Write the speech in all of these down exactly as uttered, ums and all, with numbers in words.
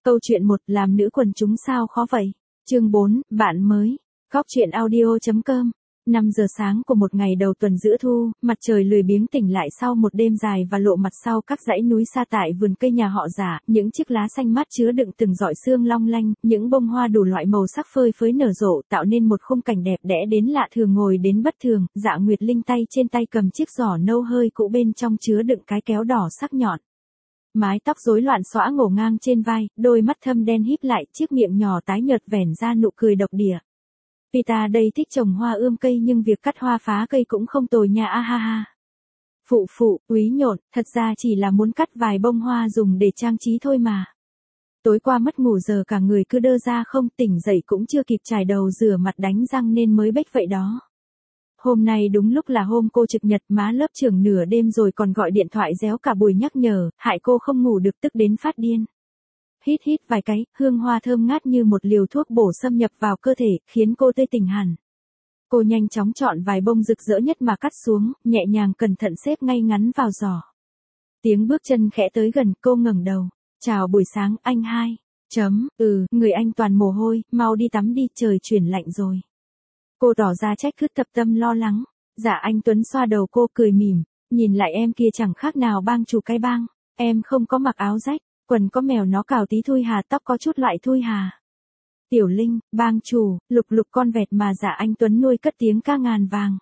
Câu chuyện một, làm nữ quần chúng sao khó vậy? Chương bốn, bạn mới. Góc truyện audio chấm com. năm giờ sáng của một ngày đầu tuần giữa thu, mặt trời lười biếng tỉnh lại sau một đêm dài và lộ mặt sau các dãy núi xa tại vườn cây nhà họ Giả, những chiếc lá xanh mát chứa đựng từng giọt sương long lanh, những bông hoa đủ loại màu sắc phơi phới nở rộ, tạo nên một khung cảnh đẹp đẽ đến lạ thường. Ngồi đến bất thường, Dạ Nguyệt Linh tay trên tay cầm chiếc giỏ nâu hơi cũ, bên trong chứa đựng cái kéo đỏ sắc nhọn. Mái tóc rối loạn xõa ngổ ngang trên vai, đôi mắt thâm đen híp lại, chiếc miệng nhỏ tái nhợt vẻn ra nụ cười độc địa. Pita đây thích trồng hoa ươm cây, nhưng việc cắt hoa phá cây cũng không tồi nha, a ha ha. Phụ phụ, úy nhộn, thật ra chỉ là muốn cắt vài bông hoa dùng để trang trí thôi mà. Tối qua mất ngủ giờ cả người cứ đơ ra không, tỉnh dậy cũng chưa kịp chải đầu rửa mặt đánh răng nên mới bếch vậy đó. Hôm nay đúng lúc là hôm cô trực nhật, má lớp trưởng nửa đêm rồi còn gọi điện thoại réo cả buổi nhắc nhở, hại cô không ngủ được, tức đến phát điên. Hít hít vài cái, hương hoa thơm ngát như một liều thuốc bổ xâm nhập vào cơ thể, khiến cô tươi tỉnh hẳn. Cô nhanh chóng chọn vài bông rực rỡ nhất mà cắt xuống, nhẹ nhàng cẩn thận xếp ngay ngắn vào giỏ. Tiếng bước chân khẽ tới gần, cô ngẩng đầu. Chào buổi sáng, anh hai. Chấm, ừ, người anh toàn mồ hôi, mau đi tắm đi, trời chuyển lạnh rồi. Cô tỏ ra trách cứ, tập tâm lo lắng. Dạ anh Tuấn xoa đầu cô cười mỉm, nhìn lại em kia chẳng khác nào bang chủ cái bang. Em không có mặc áo rách, quần có mèo nó cào tí thui hà, tóc có chút loại thui hà. Tiểu Linh, bang chủ, lục lục con vẹt mà Dạ anh Tuấn nuôi cất tiếng ca ngàn vàng.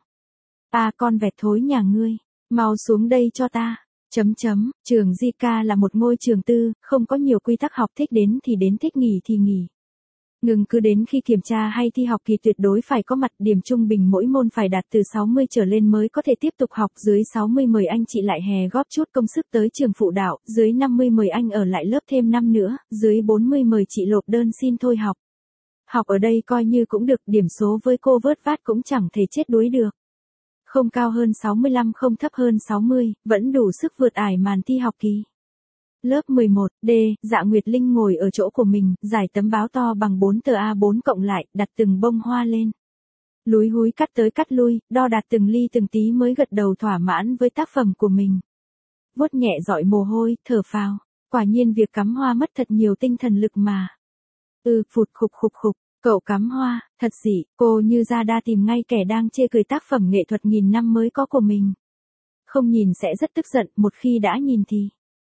À con vẹt thối nhà ngươi, mau xuống đây cho ta. Chấm chấm, trường Di Ca là một ngôi trường tư, không có nhiều quy tắc học, thích đến thì đến, thích nghỉ thì nghỉ. Ngừng cứ đến khi kiểm tra hay thi học kỳ tuyệt đối phải có mặt, điểm trung bình mỗi môn phải đạt từ sáu mươi trở lên mới có thể tiếp tục học, dưới sáu mươi mời anh chị lại hè góp chút công sức tới trường phụ đạo, dưới năm mươi mời anh ở lại lớp thêm năm nữa, dưới bốn mươi mời chị nộp đơn xin thôi học. Học ở đây coi như cũng được, điểm số với cô vớt vát cũng chẳng thể chết đuối được. Không cao hơn sáu mươi lăm, không thấp hơn sáu mươi, vẫn đủ sức vượt ải màn thi học kỳ. Lớp mười một D, Dạ Nguyệt Linh ngồi ở chỗ của mình, giải tấm báo to bằng bốn tờ A bốn cộng lại, đặt từng bông hoa lên. Lúi húi cắt tới cắt lui, đo đạt từng ly từng tí mới gật đầu thỏa mãn với tác phẩm của mình. Vuốt nhẹ dọi mồ hôi, thở phào, quả nhiên việc cắm hoa mất thật nhiều tinh thần lực mà. Ừ, phụt khục khục khục, cậu cắm hoa, thật dị, cô như ra đa tìm ngay kẻ đang chê cười tác phẩm nghệ thuật nghìn năm mới có của mình. Không nhìn sẽ rất tức giận, một khi đã nhìn thì...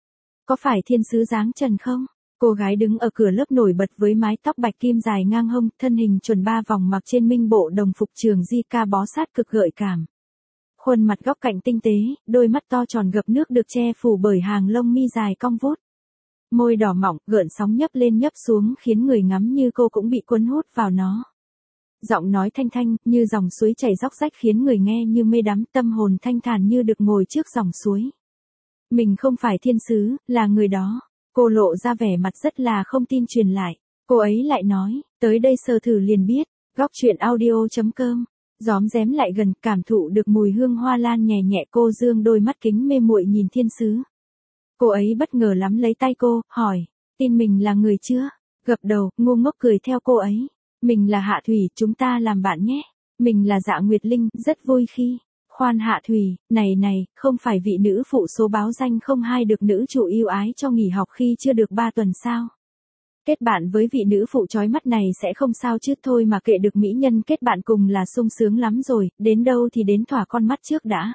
Có phải thiên sứ dáng trần không? Cô gái đứng ở cửa lớp nổi bật với mái tóc bạch kim dài ngang hông, thân hình chuẩn ba vòng, mặc trên minh bộ đồng phục trường Di Ca bó sát cực gợi cảm. Khuôn mặt góc cạnh tinh tế, đôi mắt to tròn gập nước được che phủ bởi hàng lông mi dài cong vút. Môi đỏ mỏng, gợn sóng nhấp lên nhấp xuống khiến người ngắm như cô cũng bị cuốn hút vào nó. Giọng nói thanh thanh, như dòng suối chảy róc rách khiến người nghe như mê đắm, tâm hồn thanh thản như được ngồi trước dòng suối. Mình không phải thiên sứ, là người đó. Cô lộ ra vẻ mặt rất là không tin truyền lại. Cô ấy lại nói, tới đây sờ thử liền biết. Góc truyện audio chấm com. Gióm rém lại gần, cảm thụ được mùi hương hoa lan nhẹ nhẹ, cô dương đôi mắt kính mê muội nhìn thiên sứ. Cô ấy bất ngờ lắm lấy tay cô, hỏi, tin mình là người chưa? Gập đầu, ngu ngốc cười theo cô ấy. Mình là Hạ Thủy, chúng ta làm bạn nhé. Mình là Dạ Nguyệt Linh, rất vui khi... Khoan Hạ Thủy, này này, không phải vị nữ phụ số báo danh không hai được nữ chủ yêu ái cho nghỉ học khi chưa được ba tuần sao? Kết bạn với vị nữ phụ chói mắt này sẽ không sao chứ, thôi mà kệ được mỹ nhân kết bạn cùng là sung sướng lắm rồi, đến đâu thì đến, thỏa con mắt trước đã.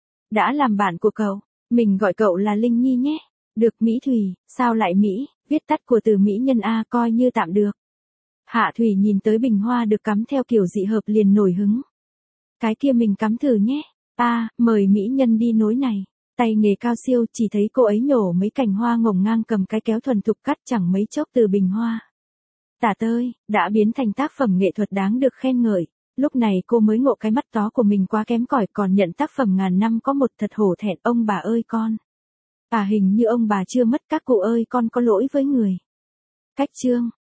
Đã làm bạn của cậu, mình gọi cậu là Linh Nhi nhé. Được Mỹ Thủy, sao lại Mỹ, viết tắt của từ mỹ nhân A, coi như tạm được. Hạ Thủy nhìn tới bình hoa được cắm theo kiểu dị hợp liền nổi hứng. Cái kia mình cắm thử nhé. À, mời mỹ nhân đi nối này. Tay nghề cao siêu, chỉ thấy cô ấy nhổ mấy cành hoa ngổng ngang, cầm cái kéo thuần thục cắt chẳng mấy chốc từ bình hoa. Tả tơi, đã biến thành tác phẩm nghệ thuật đáng được khen ngợi. Lúc này cô mới ngộ cái mắt tó của mình quá kém cỏi, còn nhận tác phẩm ngàn năm có một, thật hổ thẹn. Ông bà ơi con. À hình như ông bà chưa mất, các cụ ơi con có lỗi với người. Cách chương.